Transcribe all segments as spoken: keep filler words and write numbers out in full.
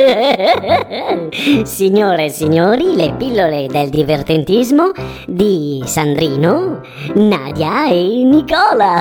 Signore e signori, le pillole del divertentismo di Sandrino, Nadia e Nicola.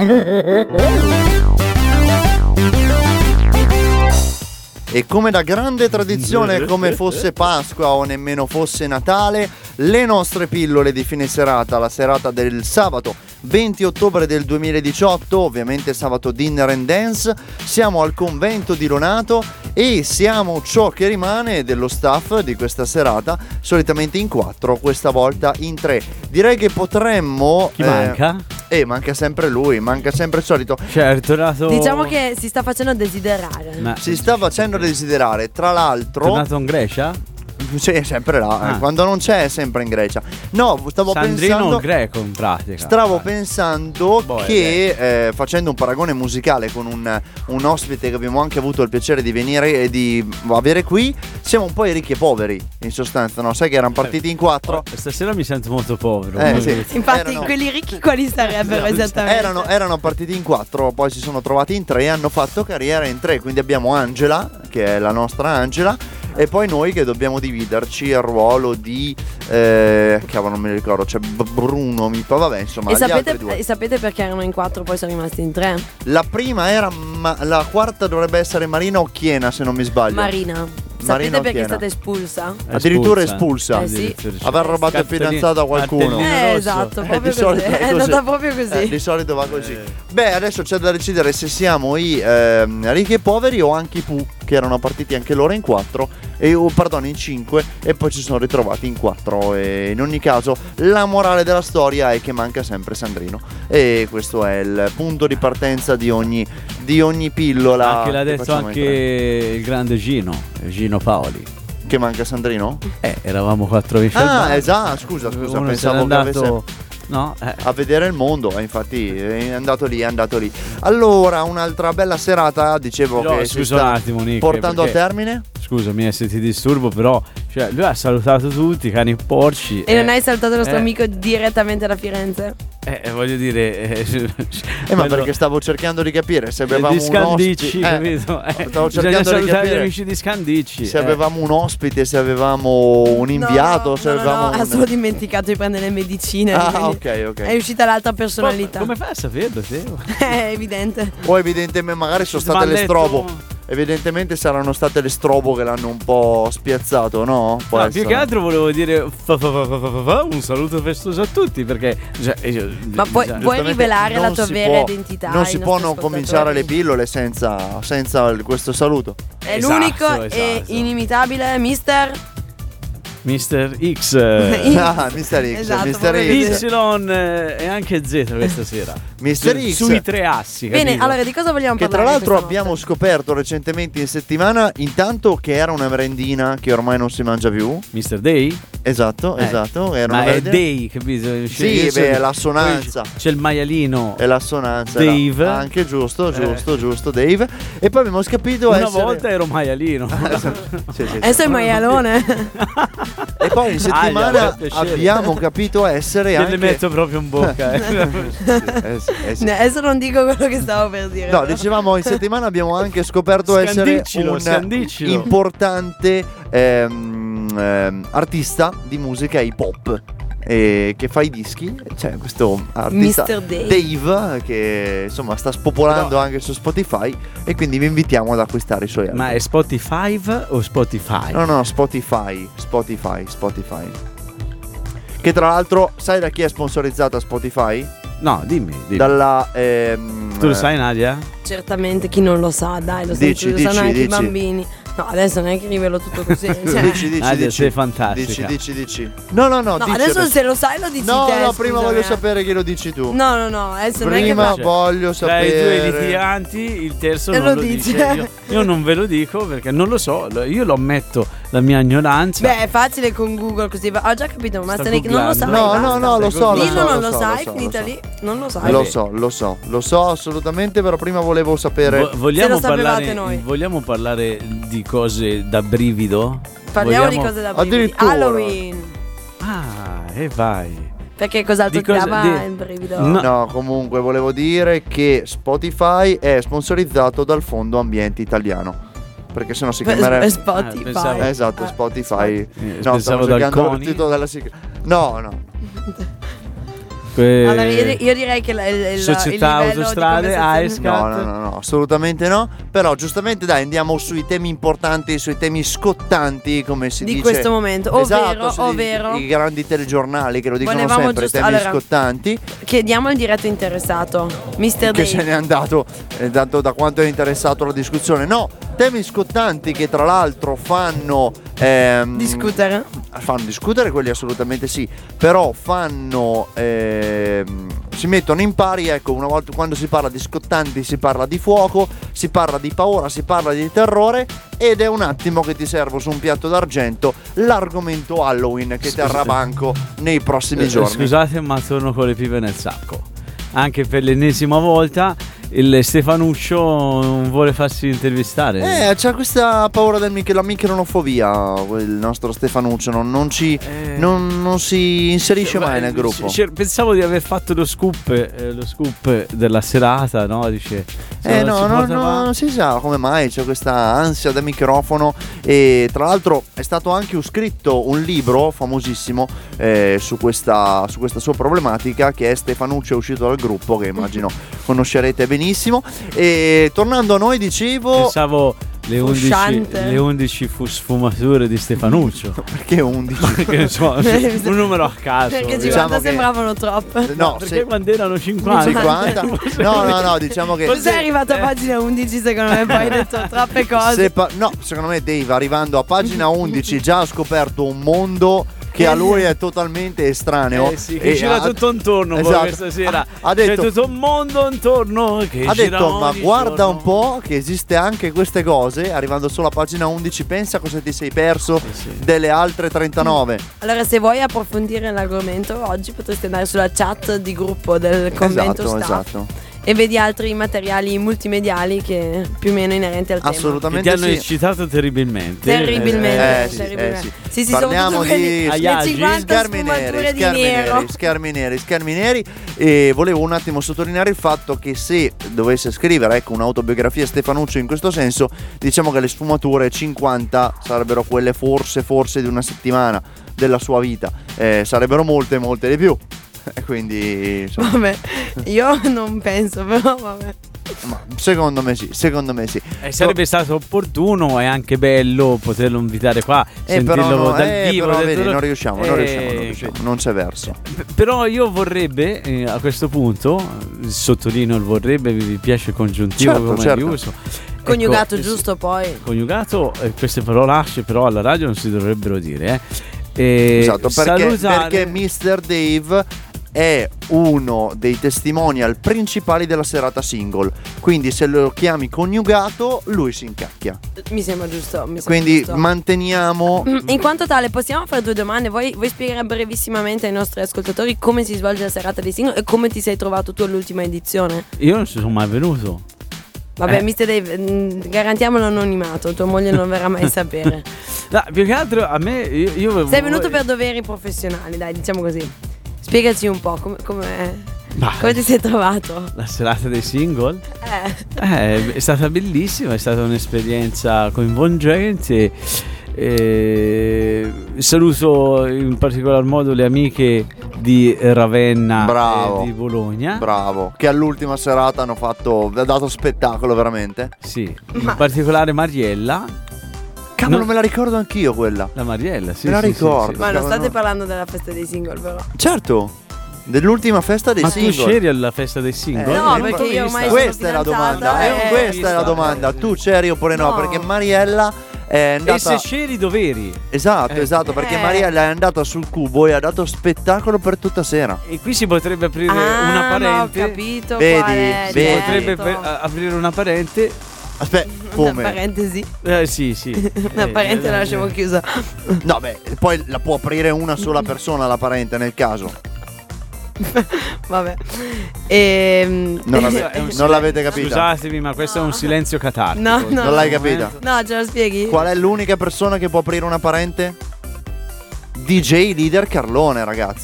E come da grande tradizione, come fosse Pasqua o nemmeno fosse Natale, le nostre pillole di fine serata, la serata del sabato venti ottobre del duemiladiciotto, ovviamente sabato dinner and dance, siamo al convento di Lonato e siamo ciò che rimane dello staff di questa serata, solitamente in quattro, questa volta in tre. Direi che potremmo... Chi eh, manca? Eh, manca sempre lui, manca sempre il solito. Certo, tornato... Diciamo che si sta facendo desiderare. Ma... Si sta facendo desiderare, tra l'altro... Tornato in Grecia? Sì, è sempre là, ah. Quando non c'è è sempre in Grecia. No, stavo Sandrino pensando greco in pratica. Stavo pensando boh, che eh, facendo un paragone musicale con un, un ospite che abbiamo anche avuto il piacere di venire e di avere qui, siamo un po' i ricchi e poveri in sostanza, no? Sai che erano partiti in quattro. Oh, stasera mi sento molto povero. Eh, sì. Infatti erano, quelli ricchi quali sarebbero esattamente? Erano, erano partiti in quattro, poi si sono trovati in tre e hanno fatto carriera in tre. Quindi abbiamo Angela, che è la nostra Angela, e poi noi che dobbiamo dividerci il ruolo di eh, cavolo non me ne ricordo, c'è cioè Bruno mi fa vabbè insomma. E sapete, e sapete perché erano in quattro poi sono rimasti in tre? La prima era ma, la quarta dovrebbe essere Marina Occhiena se non mi sbaglio. Marina. Sapete perché è stata espulsa? È Addirittura espulsa, eh sì. Aver rubato il fidanzato a qualcuno. Eh esatto, proprio eh, così. È, è andata proprio così. Eh, di solito va così. eh. Beh, adesso c'è da decidere se siamo i eh, ricchi e poveri o anche i Pooh, che erano partiti anche loro in quattro e, oh, pardon, in cinque e poi ci sono ritrovati in quattro. E in ogni caso la morale della storia è che manca sempre Sandrino e questo è il punto di partenza di ogni, di ogni pillola. Anche l'ha detto anche il grande Gino, Gino Paoli. Che manca Sandrino? Eh, eravamo quattro amici. Ah, esatto, scusa, scusa, Uno pensavo andato... che avesse... No, eh. a vedere il mondo, infatti è andato lì, è andato lì. Allora, un'altra bella serata, dicevo no, che scusa si un sta attimo, Nick, portando perché... a termine. Scusami se ti disturbo, però cioè, lui ha salutato tutti, cani porci. E eh, non hai salutato il nostro eh, amico direttamente da Firenze? Eh, voglio dire eh, eh ma perché stavo cercando di capire se avevamo di Scandicci, un ospite, capito? Eh, stavo cercando di capire gli amici di Scandicci. Se eh. avevamo un ospite, se avevamo un inviato, no, se no, avevamo no, no, un... ha solo dimenticato di prendere le medicine. Ah, ok, ok. È uscita l'altra personalità. Ma come fai a saperlo, Teo? È evidente. O evidentemente magari sono state le strobo. Evidentemente saranno state le strobo che l'hanno un po' spiazzato, no? Può no, essere. più che altro volevo dire fa, fa, fa, fa, fa, fa, un saluto festoso a tutti perché cioè, ma puoi, puoi rivelare la tua vera può, identità? Non si può non cominciare le pillole senza, senza questo saluto. È esatto, l'unico esatto. e inimitabile mister mister X. Ah, mister X, esatto, mister Y eh, e anche Z questa sera. mister X sui tre assi. Bene, capito? allora di cosa vogliamo che parlare? Che tra l'altro abbiamo scoperto recentemente in settimana, intanto che era una merendina che ormai non si mangia più. mister Day? Esatto, eh. esatto. Era Ma una è Day, capito? Sì, beh, è l'assonanza. C'è il maialino. È l'assonanza. Dave. Era anche giusto, giusto, eh. giusto, Dave. E poi abbiamo capito una essere... volta ero maialino. sì, sì, sì. Adesso è maialone. E poi in settimana ah, abbiamo capito essere Te anche... le metto proprio in bocca. Eh. eh sì, eh sì. Adesso non dico quello che stavo per dire. No, dicevamo in settimana abbiamo anche scoperto essere un scandicilo. importante ehm, ehm, artista di musica hip hop. Eh, che fa i dischi, c'è questo artista mister Dave. Dave che insomma sta spopolando Però... anche su Spotify e quindi vi invitiamo ad acquistare i suoi album. Ma è Spotify o Spotify? No no Spotify Spotify Spotify che tra l'altro sai da chi è sponsorizzata Spotify? No, dimmi, dimmi. Dalla ehm, Tu lo sai, Nadia? Certamente, chi non lo sa, dai, lo, dici, lo dici, sanno anche dici. i bambini. No, adesso non è che rivelo tutto così. Cioè. dici, dici, Nadia, dici. sei fantastica. Dici, dici, dici. No, no, no. No, dici adesso, adesso se lo sai lo dici no, te. No, no, prima scusami. voglio sapere che lo dici tu. No, no, no, adesso prima non è che voglio Tra sapere. i due litiganti, il terzo e non lo, lo dice. dice. Io, io non ve lo dico perché non lo so. Io lo ammetto la mia ignoranza. Beh, è facile con Google così. Ho già capito, ma Sta Nick non lo sai. No, basta. no, no, lo so. Dillo, lo so, non lo lo so, sai, lo so, finita lo so. lì. Non lo sai. Lo so, lo so, lo so assolutamente, però prima volevo sapere. Vo- vogliamo, Se lo parlare, noi. vogliamo parlare di cose da brivido? Parliamo vogliamo... di cose da brividi. Addirittura. Halloween. Ah, e vai. Perché cos'altro Di ti cosa- dava di- il brivido? No. No, comunque volevo dire che Spotify è sponsorizzato dal Fondo Ambiente Italiano. perché sennò si Per- chiamerebbe... per Spotify. Eh, pensavo- Eh, esatto, Eh. Spotify. Eh, No, pensavo stavo cercando Dalconi. il titolo della sigla. No, no. Que- Allora, io, io direi che il, il, il Società il livello di Autostrade, conversazione- AESC. No, no, no, no, assolutamente no. Però giustamente dai, andiamo sui temi importanti, sui temi scottanti, come si Di dice. questo momento, Esatto, ovvero, su- ovvero i grandi telegiornali che lo dicono Volevamo sempre, giusto- temi allora, scottanti. chiediamo al diretto interessato, mister Che Dave. se n'è andato eh, tanto da quanto è interessato alla discussione. No, temi scottanti che tra l'altro fanno ehm, discutere. fanno discutere, quelli assolutamente sì, però fanno ehm, si mettono in pari, ecco, una volta quando si parla di scottanti si parla di fuoco, si parla di paura, si parla di terrore, ed è un attimo che ti servo su un piatto d'argento l'argomento Halloween che terrà banco nei prossimi Eh, giorni. Scusate, ma torno con le pipe nel sacco. Anche per l'ennesima volta il Stefanuccio non vuole farsi intervistare. Eh, c'ha questa paura del mic- la micronofobia, il nostro Stefanuccio, non, non ci Eh. non, non si inserisce mai nel gruppo. C- c- Pensavo di aver fatto lo scoop, eh, lo scoop della serata, no? Dice. Eh se no, si no, porta no, avanti- non si sa come mai c'è questa ansia da microfono, e tra l'altro è stato anche scritto un libro famosissimo eh, su, questa, su questa sua problematica, che è Stefanuccio è uscito dal gruppo, che immagino conoscerete benissimo. E tornando a noi, dicevo, Pensavo le undici, Fusciante. le undici fu- sfumature di Stefanuccio. perché undici? Che ne so, un numero a caso. Perché Diciamo cinquanta che- sembravano troppe. No, Perché se- quando erano cinquanta? cinquanta? No, no, no, diciamo che Tu sei arrivato a pagina undici, secondo me, poi hai detto troppe cose. se pa- no, secondo me Dave, arrivando a pagina undici, già ha scoperto un mondo che a lui è totalmente estraneo. Eh sì, che E gira ha- tutto intorno poi Esatto. questa sera. Ha detto- C'è tutto un mondo intorno che Ha gira detto, ma ogni guarda giorno." un po' che esiste anche queste cose. Arrivando solo a pagina undici, pensa cosa ti sei perso sì. delle altre trentanove. Allora, se vuoi approfondire l'argomento, oggi potresti andare sulla chat di gruppo del commento Esatto, staff esatto. e vedi altri materiali multimediali che più o meno inerenti al tema. Che Assolutamente ti hanno sì. eccitato terribilmente. Terribilmente, Eh, sì, terribilmente. eh, sì. Sì, sì, Parliamo soprattutto di le- le Ayagi. cinquanta Schermi sfumature neri, di schermi nero. neri, schermi neri, schermi neri. E volevo un attimo sottolineare il fatto che se dovesse scrivere, ecco, un'autobiografia Stefanuccio in questo senso, diciamo che le sfumature cinquanta sarebbero quelle forse, forse di una settimana della sua vita. Eh, sarebbero molte, molte di più. E quindi, insomma, Vabbè, io non penso, però vabbè. ma secondo me sì, secondo me sì. Eh, sarebbe stato opportuno e anche bello poterlo invitare qua, Eh, sentirlo però, no, dal eh, vivo. però dal- vedi, non riusciamo, non Eh, riusciamo, non riusciamo, non c'è verso. P- Però io vorrebbe, eh, a questo punto, eh, sottolineo il vorrebbe, vi vi piace il congiuntivo Certo, come certo. di uso. Coniugato Ecco, eh, giusto poi. Coniugato, eh, queste parolacce però alla radio non si dovrebbero dire. Eh. E Esatto, perché, salutare- perché mister Dave è uno dei testimonial principali della serata single. Quindi se lo chiami coniugato, lui si incacchia. Mi sembra giusto. Mi sembra Quindi giusto. manteniamo. Mm, In quanto tale, possiamo fare due domande. Vuoi, vuoi spiegare brevissimamente ai nostri ascoltatori come si svolge la serata dei single e come ti sei trovato tu all'ultima edizione? Io non ci sono mai venuto. Vabbè, Eh. mister Dave, mm, garantiamo l'anonimato, tua moglie non verrà mai a sapere. No, più che altro a me io, io Sei venuto per doveri professionali, dai, diciamo così. Spiegaci un po' come, come, Ma- come ti sei trovato. la serata dei single Eh. eh, è stata bellissima, è stata un'esperienza coinvolgente. Eh, saluto in particolar modo le amiche di Ravenna Bravo. e di Bologna. Bravo. Che all'ultima serata hanno fatto. Ha dato spettacolo veramente. Sì, in particolare Mariella. Cavolo, No. me la ricordo anch'io quella. La Mariella, sì. Me la sì, ricordo. sì, Ma non Cavolo, state no. parlando della festa dei single, però. Certo. Dell'ultima festa sì. dei Ma single. tu c'eri alla festa dei single? Eh, No, eh, perché io ormai sono Questa è la domanda. fidanzata, eh, eh. questa è la domanda. Tu c'eri oppure no? No. Perché Mariella è E se andata. c'eri dov'eri? Esatto, Eh. esatto, perché Eh. Mariella è andata sul cubo e ha dato spettacolo per tutta sera. E qui si potrebbe aprire Ah, una ma ho parente. capito Vedi, qual è, Si vedi. certo. potrebbe per- a- aprire una parente. Aspetta, Una come? parentesi. Eh, sì, sì. Una Eh, parente eh, la lasciamo chiusa. No, beh, poi la può aprire una sola persona la parente nel caso. Vabbè. Ehm, Non, Questo l'ave- è un non l'avete capita. Scusatemi, ma questo è un silenzio catartico. No, no. Non l'hai capita. No, ce la spieghi? Qual è l'unica persona che può aprire una parente? D J Leader Carlone, ragazzi.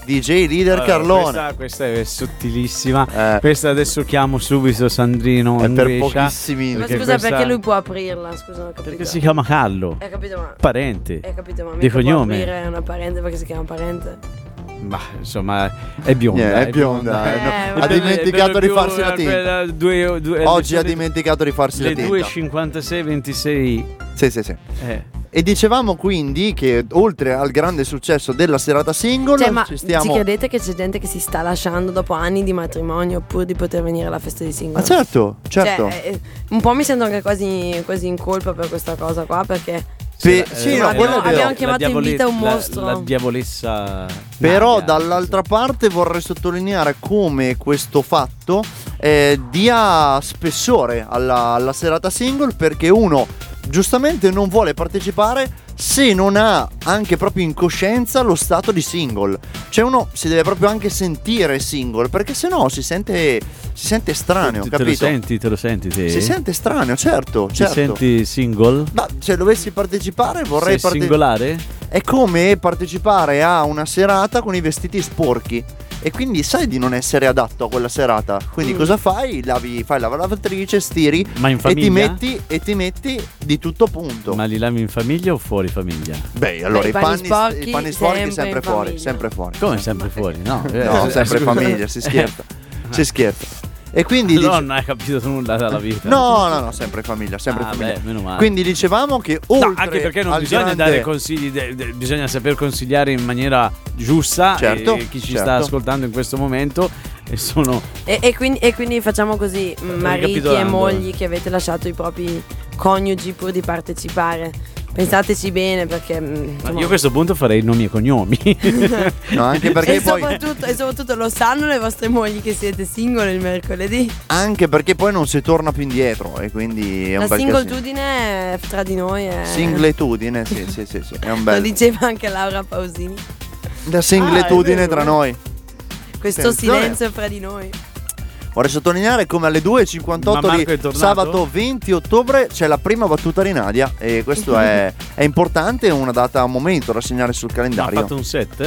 D J leader Allora, Carlone. Questa, questa è sottilissima. Eh. Questa adesso chiamo subito Sandrino È in per Brescia, pochissimi. Ma perché scusa, questa- perché lui può aprirla? Scusa, non ho capito. Perché si chiama Carlo, Hai capito, ma... parente. Hai capito, ma Di mica può cognome. aprire una parente perché si chiama parente. Ma insomma è bionda, Yeah, è è bionda, bionda. eh, no, Eh, ha vabbè. dimenticato di più farsi la tinta. quella due- due- Oggi le- ha dimenticato di farsi la le tinta. due e cinquantasei ventisei. Sì, sì, sì. Eh. E dicevamo quindi che oltre al grande successo della serata single, Cioè, ma ci stiamo. ci credete che c'è gente che si sta lasciando dopo anni di matrimonio pur di poter venire alla festa di singolo? Ma certo, certo. Cioè, eh, un po' mi sento anche quasi, quasi in colpa per questa cosa qua, perché Pe- la- sì, eh, no, la- quello è la- vero. abbiamo la chiamato in diavole- vita un la- mostro. La, diavolessa. Però Nadia. dall'altra parte vorrei sottolineare come questo fatto eh, dia spessore alla, alla serata single, perché uno giustamente non vuole partecipare se non ha anche proprio in coscienza lo stato di single. Cioè uno si deve proprio anche sentire single, perché sennò si sente, si sente strano, Te- te capito? lo senti, te lo senti te? Si sente strano, certo, Ti certo. senti single? Ma se dovessi partecipare vorrei Sei partecipare. singolare? È come partecipare a una serata con i vestiti sporchi. E quindi sai di non essere adatto a quella serata. Quindi Mm. cosa fai? Lavi, fai la lavatrice, stiri Ma in e famiglia? ti metti e ti metti di tutto punto. Ma li lavi in famiglia o fuori famiglia? Beh, allora Beh, i i panni panni, sporchi i panni sporchi sempre sempre, in fuori, famiglia. sempre fuori. Come sempre fuori? No, eh, No, eh, sempre in scusa. famiglia, si scherza. Si scherza. E quindi Allora dice- non hai capito nulla dalla vita. No, no, no, sempre in famiglia, sempre in Ah, famiglia. beh, meno male. Quindi dicevamo che oltre No, anche perché non al bisogna grande- dare consigli, de- de- bisogna saper consigliare in maniera giusta. Certo, e chi ci certo. sta ascoltando in questo momento e sono E, e quindi, e quindi facciamo così, m, mariti e Ricapitolando. mogli che avete lasciato i propri coniugi pur di partecipare. Pensateci bene perché... mm, Ma insomma, io a questo punto farei nomi e cognomi. No, anche perché e, poi soprattutto, e soprattutto lo sanno le vostre mogli che siete single il mercoledì. anche perché poi non si torna più indietro e quindi è un La bel casino. singletudine tra di noi è... Singletudine, sì, sì, sì, sì, è un Lo bel. diceva anche Laura Pausini. La singletudine Ah, è vero, tra eh. noi. Questo Attenzione. silenzio fra di noi. Vorrei sottolineare come alle due e cinquantotto Ma di Marco è tornato? sabato venti ottobre c'è la prima battuta di Nadia e questo è, è importante, è una data, un momento da segnare sul Ha calendario. fatto un set?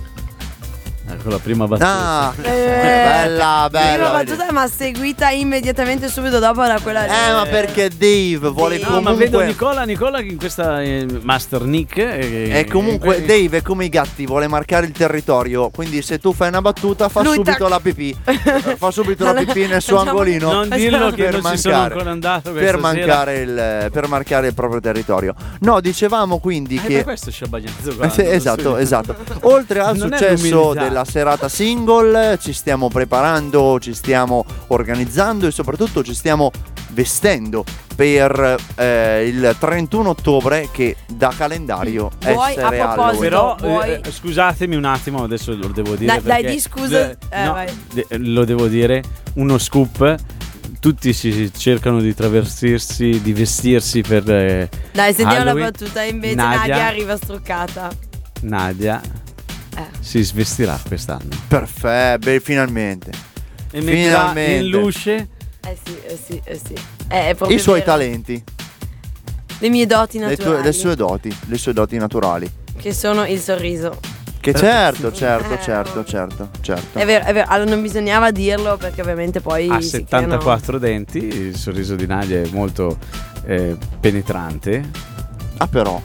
Ecco la prima battuta. Ah, Eh, bella, bella. Prima battuta ma seguita immediatamente subito dopo da quella lì. Eh, ma perché Dave vuole Dave. No, ma comunque. vedo Nicola, Nicola che in questa eh, Master Nick eh, È comunque eh, Dave è come i gatti, vuole marcare il territorio. Quindi se tu fai una battuta fa Lui subito tac. la pipì. Fa subito la pipì nel suo Facciamo- angolino. Non dirlo che per non ci sono mancare. ancora andato questa Per sera. mancare, il, per marcare il proprio territorio. No, dicevamo quindi Eh, che per questo Sciabagnazzo qua. Sì, non esatto, so io. esatto. Oltre al Non è successo l'umiltà. della serata single, ci stiamo preparando, ci stiamo organizzando e soprattutto ci stiamo vestendo per eh, il trentuno ottobre che da calendario Vuoi, essere a proposito, Halloween. Però Vuoi- eh, scusatemi un attimo, adesso lo devo dire. Dai- dai, perché- di scusa. de- Eh, no, vai. de- lo devo dire. Uno scoop. Tutti si cercano di travestirsi, di vestirsi per eh, Dai, sentiamo la Halloween. battuta. Invece Nadia. Nadia, arriva struccata. Nadia. Eh. Si svestirà quest'anno Perfetto, beh, finalmente. e metterà Finalmente. in luce Eh sì, eh sì, eh sì. Eh, è proprio I suoi vero. talenti, Le mie doti le, naturali. tue- le sue doti, le sue doti naturali. Che sono il sorriso. Che certo, certo, Eh, certo, certo, certo. È vero, è vero. Allora non bisognava dirlo perché ovviamente poi ha si settantaquattro denti. Il sorriso di Nadia è molto eh, penetrante. Ah però.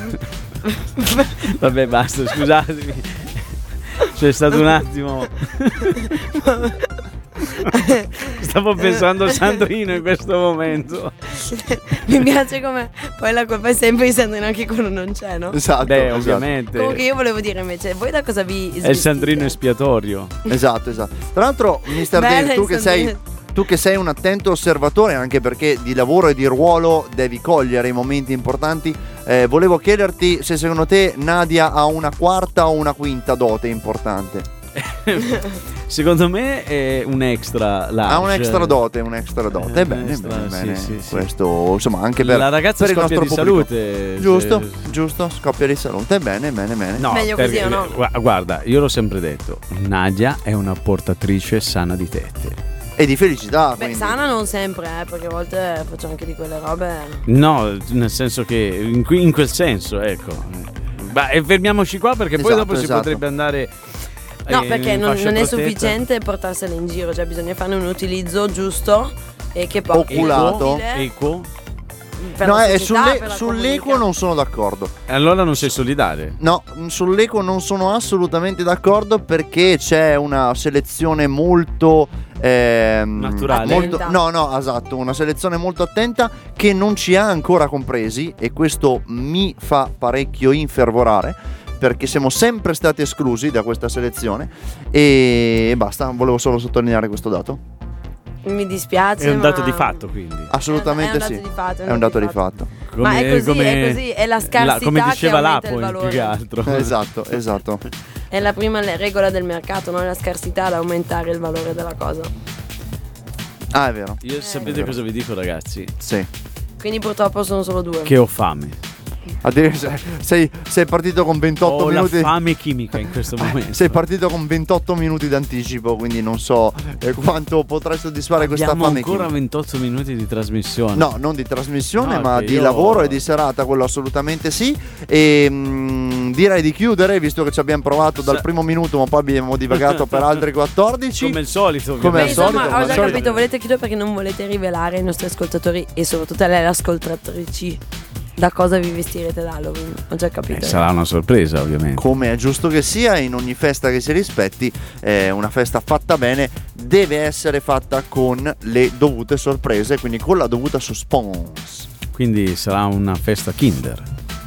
Vabbè, basta, scusatemi. C'è stato un attimo. Stavo pensando a Sandrino in questo momento. creano- Mi piace come poi la colpa è sempre di Sandrino anche quando non c'è, no? Esatto, Beh, esatto. ovviamente. Comunque io volevo dire invece, voi da cosa vi È il Sandrino svestite? espiatorio. Esatto, esatto. Tra l'altro, mister Bella Dave, tu il che sei Sandrino. tu che sei un attento osservatore, anche perché di lavoro e di ruolo devi cogliere i momenti importanti, eh, volevo chiederti se secondo te Nadia ha una quarta o una quinta dote importante. Secondo me è un extra large. Ha un extra dote, un extra dote. Eh, Eh, bene, extra, bene, sì, bene. sì, sì. Questo, insomma, anche per La ragazza per il scoppia nostro di pubblico. salute. Giusto, se- giusto, scoppia di salute. Bene, bene, bene. No, Meglio così, perché- o no? gua- Guarda, io l'ho sempre detto, Nadia è una portatrice sana di tette. E di felicità. Beh, quindi. sana non sempre, eh, perché a volte faccio anche di quelle robe. No, nel senso che in, qui- in quel senso, ecco. Ma e fermiamoci qua perché poi Esatto, dopo si esatto. potrebbe andare No, eh, perché in non, fascia non è protetta. sufficiente portarsela in giro, cioè bisogna farne un utilizzo giusto e che poi Oculato. Equo? per No, la eh, società, sulle- per la sull'equo comunica- non sono d'accordo. E allora non sei solidale. No, sull'equo non sono assolutamente d'accordo perché c'è una selezione molto ehm, Naturale. molto- Attenta. no, no, esatto, una selezione molto attenta che non ci ha ancora compresi e questo mi fa parecchio infervorare perché siamo sempre stati esclusi da questa selezione e basta, volevo solo sottolineare questo dato. Mi dispiace. È un dato ma- di fatto, quindi. Assolutamente È un dato sì. di fatto, È un dato di fatto. Ma è così, è così, è la scarsità come che diceva aumenta il Lapo, valore. più che altro. Esatto, esatto. È la prima le- regola del mercato, non è la scarsità ad aumentare il valore della cosa. Ah, è vero. Io sapete vero. cosa vi dico, ragazzi? Sì. Quindi purtroppo sono solo due. Che ho fame. Addirittura sei, sei partito con ventotto Ho minuti. la fame chimica in questo momento. Sei partito con ventotto minuti d'anticipo, quindi non so eh, quanto potrai soddisfare questa Abbiamo fame ancora chimica. ventotto minuti di trasmissione. No, non di trasmissione, No, ma che di io- lavoro e di serata, quello assolutamente sì. E mm, direi di chiudere, visto che ci abbiamo provato dal Sa- primo minuto, ma poi abbiamo divagato per altri quattordici. Come il solito. Come Beh, al ovviamente. solito, insomma, come ho al già solito. capito, volete chiudere perché non volete rivelare ai nostri ascoltatori e soprattutto alle ascoltatrici da cosa vi vestirete da Halloween. Ho già capito. Eh, sarà una sorpresa, ovviamente. Come è giusto che sia, in ogni festa che si rispetti, eh, una festa fatta bene deve essere fatta con le dovute sorprese, quindi con la dovuta suspense. Quindi sarà una festa Kinder.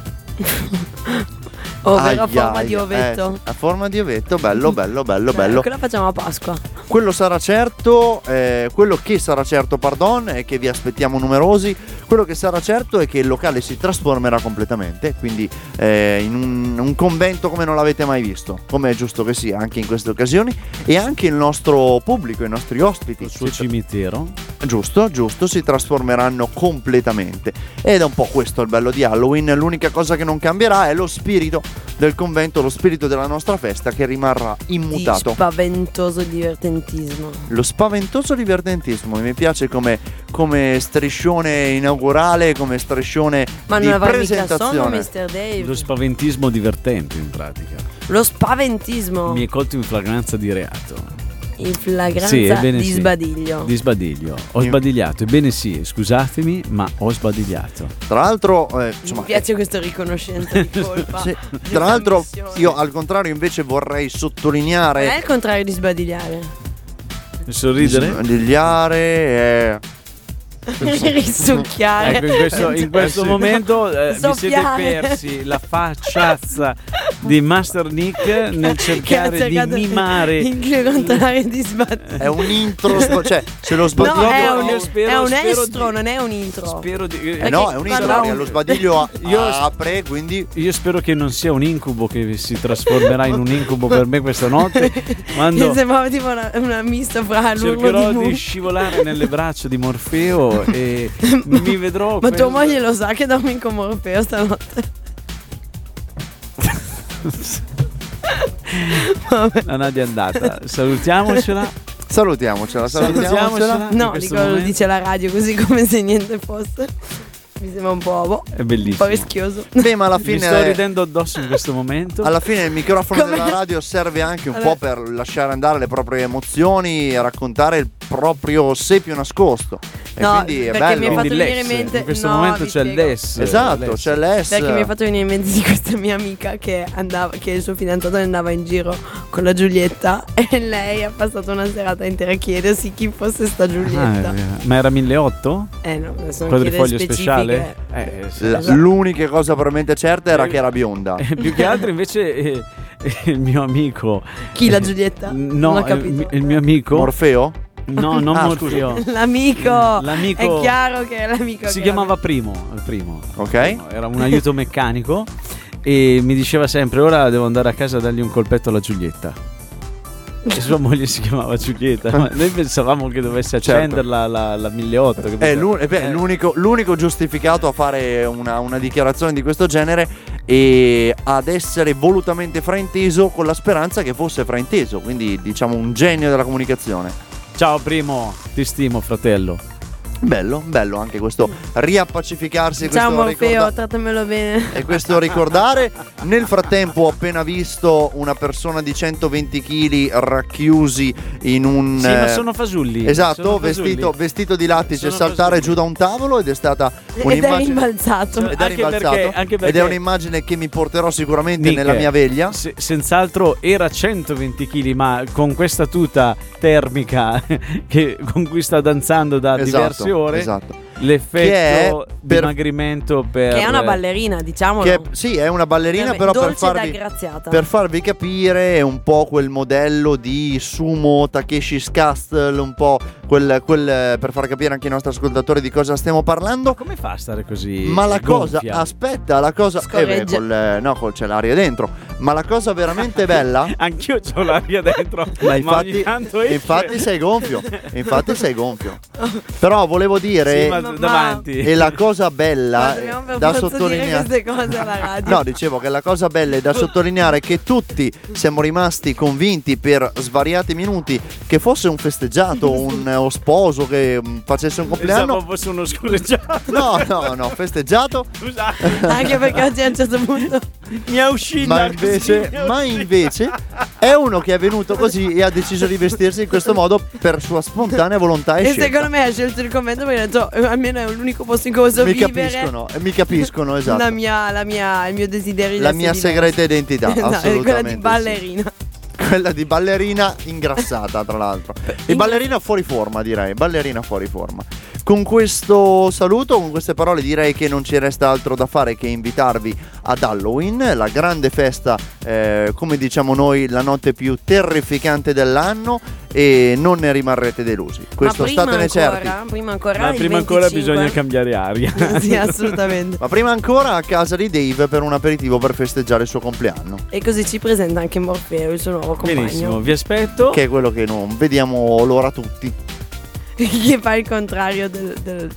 Ovvero a Aia, forma di aia, ovetto. eh, sì, a forma di ovetto, bello, bello, bello, bello. Quella facciamo a Pasqua. Quello sarà certo, eh, quello che sarà certo, pardon, è che vi aspettiamo numerosi. Quello che sarà certo è che il locale si trasformerà completamente, quindi eh, in un, un convento come non l'avete mai visto, come è giusto che sia anche in queste occasioni, e anche il nostro pubblico, i nostri ospiti, Il suo si tra- cimitero. giusto, giusto, si trasformeranno completamente. Ed è un po' questo il bello di Halloween. L'unica cosa che non cambierà è lo spirito del convento, lo spirito della nostra festa che rimarrà immutato. Di spaventoso divertentismo. Lo spaventoso divertentismo mi piace come, come striscione inaugurale, come striscione Ma di non avrai mica sonno, presentazione. mister Dave. Lo spaventismo divertente, in pratica. Lo spaventismo. Mi è colto in flagranza di reato. In flagranza Sì, ebbene di sì. sbadiglio. Di sbadiglio. Ho Io- sbadigliato. Ebbene sì, scusatemi, ma ho sbadigliato. Tra l'altro, eh, insomma, Mi piace questo riconoscenza di colpa. sì, di tra l'altro ammissione. io al contrario invece vorrei Non sottolineare è il contrario di sbadigliare. Sorridere? sbadigliare eh, Risucchiare. Ecco, in questo, in questo Eh, sì. momento eh, vi siete Soffiare. persi la facciazza di Master Nick nel Che ha cercare di cercato mimare. il contrario di sbadigliare. è un intro sba- cioè se lo sbadiglio No, è io un, spero- è un spero estro, di- non è un intro. Spero di. eh no, è un intro, quando- perché lo sbadiglio a- Io- apre, quindi Io spero che non sia un incubo che si trasformerà in un incubo per me questa notte. Quando Mi sembrava tipo una, una mista fra l'urlo cercherò di di, Mu. scivolare nelle braccia di Morfeo e mi vedrò. Ma tua quel- moglie lo sa che dormi con Morfeo stanotte? Vabbè. La Nadia è andata. Salutiamocela. salutiamocela, salutiamocela. Salutiamocela. in No, questo dico, lo momento. dice la radio così come se niente fosse. Mi sembra un po' boh, È un bellissimo. po' rischioso. Beh, ma alla Mi fine sto ridendo addosso in questo momento. Alla fine il microfono Come- della radio serve anche un Allora- po' per lasciare andare le proprie emozioni e raccontare il proprio sé più nascosto. E No, quindi è perché bello. mi ha fatto Quindi venire in l'es. mente- In questo no, momento vi c'è spiego. l'es. Esatto, l'es. c'è l'S. Perché mi ha fatto venire in mente di questa mia amica che andava, che il suo fidanzato andava in giro con la Giulietta e lei ha passato una serata intera a chiedersi chi fosse sta Ah, Giulietta. è vero. Ma era milleotto? eh no, adesso non chiede Quadrifoglio specifiche. speciale? Eh, sì. La- Esatto. L'unica cosa probabilmente certa era che era bionda. Eh, più che altro invece eh, eh, il mio amico. Chi la eh, Giulietta? No, Non ho eh, capito. il mio amico. Morfeo? No, non Ah, Morfeo. L'amico. L'amico- È chiaro che è l'amico. Si che chiamava l'amico. Primo, il primo. Ok. Era un aiuto meccanico e mi diceva sempre ora devo andare a casa a dargli un colpetto alla Giulietta. E sua moglie si chiamava Giulietta, ma noi pensavamo che dovesse Certo. accenderla la, la milleotto. capito? È l'u- eh beh, Eh, l'unico, l'unico giustificato a fare una, una dichiarazione di questo genere e ad essere volutamente frainteso con la speranza che fosse frainteso. Quindi diciamo un genio della comunicazione. Ciao Primo, ti stimo fratello. Bello, bello anche questo riappacificarsi. Ciao questo Morfeo, ricorda- trattamelo bene. E questo ricordare. Nel frattempo ho appena visto una persona di centoventi chili racchiusi in un Sì, ma eh, sono fasulli. esatto, sono vestito, fasulli. vestito di lattice, Sono saltare fasulli. giù da un tavolo, ed è stata Ed è un'immagine rimbalzato. ed è Anche rimbalzato. perché- anche ed perché- è un'immagine che mi porterò sicuramente Nick, nella mia veglia. se- senz'altro era centoventi chili, ma con questa tuta termica che, con cui sta danzando da Esatto, diverse ore, esatto. l'effetto Che è per- dimagrimento per Che è una ballerina, diciamolo. Che è- sì, è una ballerina, Vabbè, però per dolce ed farvi, aggraziata. per farvi capire è un po' quel modello di Sumo Takeshi's Castle, un po' quel, quel per far capire anche ai nostri ascoltatori di cosa stiamo parlando. Come fa a stare così? Ma la cosa, gonfia? aspetta, la cosa, eh beh, Scorreggia. col, eh, no, col, c'è l'aria dentro. Ma la cosa veramente bella, Anch'io ho l'aria dentro. ma ogni infatti, tanto esce. infatti sei gonfio, infatti sei gonfio. Però volevo dire, Sì, ma Ma- davanti. e la cosa Ma bella dobbiamo per da forza dire sottolineare. queste cose alla radio. No, dicevo che la cosa bella è da sottolineare è che tutti siamo rimasti convinti per svariati minuti che fosse un festeggiato, un eh, sposo che mm, facesse un Pensavo compleanno. fosse uno scorreggiato. No, no, no, festeggiato. Scusa. Anche perché oggi a un certo punto Mi è uscita Ma così, invece, mi è ma uscita. invece è uno che è venuto così e ha deciso di vestirsi in questo modo per sua spontanea volontà e E scelta. secondo me ha scelto il commento perché ha detto "Eh, almeno è l'unico posto in cui posso Mi vivere capiscono, eh, mi capiscono, esatto. la mia, la mia, il mio desiderio di La essere mia diversa." segreta identità, No, è assolutamente. quella di sì. ballerina. Quella di ballerina ingrassata, tra l'altro. E ballerina fuori forma, direi. Ballerina fuori forma. Con questo saluto, con queste parole, direi che non ci resta altro da fare che invitarvi ad Halloween, la grande festa, eh, come diciamo noi, la notte più terrificante dell'anno, e non ne rimarrete delusi. Questo Ma prima statene ancora, certi. prima ancora, Ma il prima ancora venticinque. bisogna cambiare aria. Sì, assolutamente. Ma prima ancora a casa di Dave per un aperitivo per festeggiare il suo compleanno, E così ci presenta anche Morfeo, il suo nuovo compagno. Benissimo, vi aspetto. che è quello che non vediamo l'ora tutti. Che fa il contrario del... del-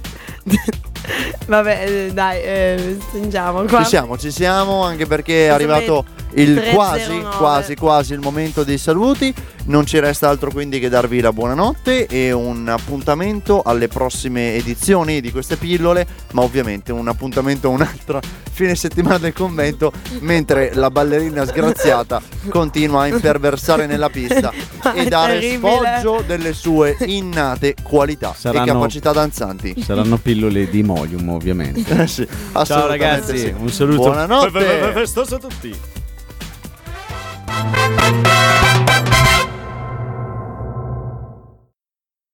Vabbè, eh, dai, eh, stringiamo qua. Ci siamo, ci siamo, anche perché è Cosa arrivato il tre quasi, zero nove. quasi, quasi il momento dei saluti. Non ci resta altro quindi che darvi la buonanotte e un appuntamento alle prossime edizioni di queste pillole, ma ovviamente un appuntamento a un'altra fine settimana del convento, mentre la ballerina sgraziata continua a imperversare nella pista Ma e è dare terribile. sfoggio delle sue innate qualità Saranno- e capacità danzanti. Saranno pillole di Molium, ovviamente. Eh sì, Ciao assolutamente ragazzi, sì. un saluto. Buonanotte. Festoso a tutti.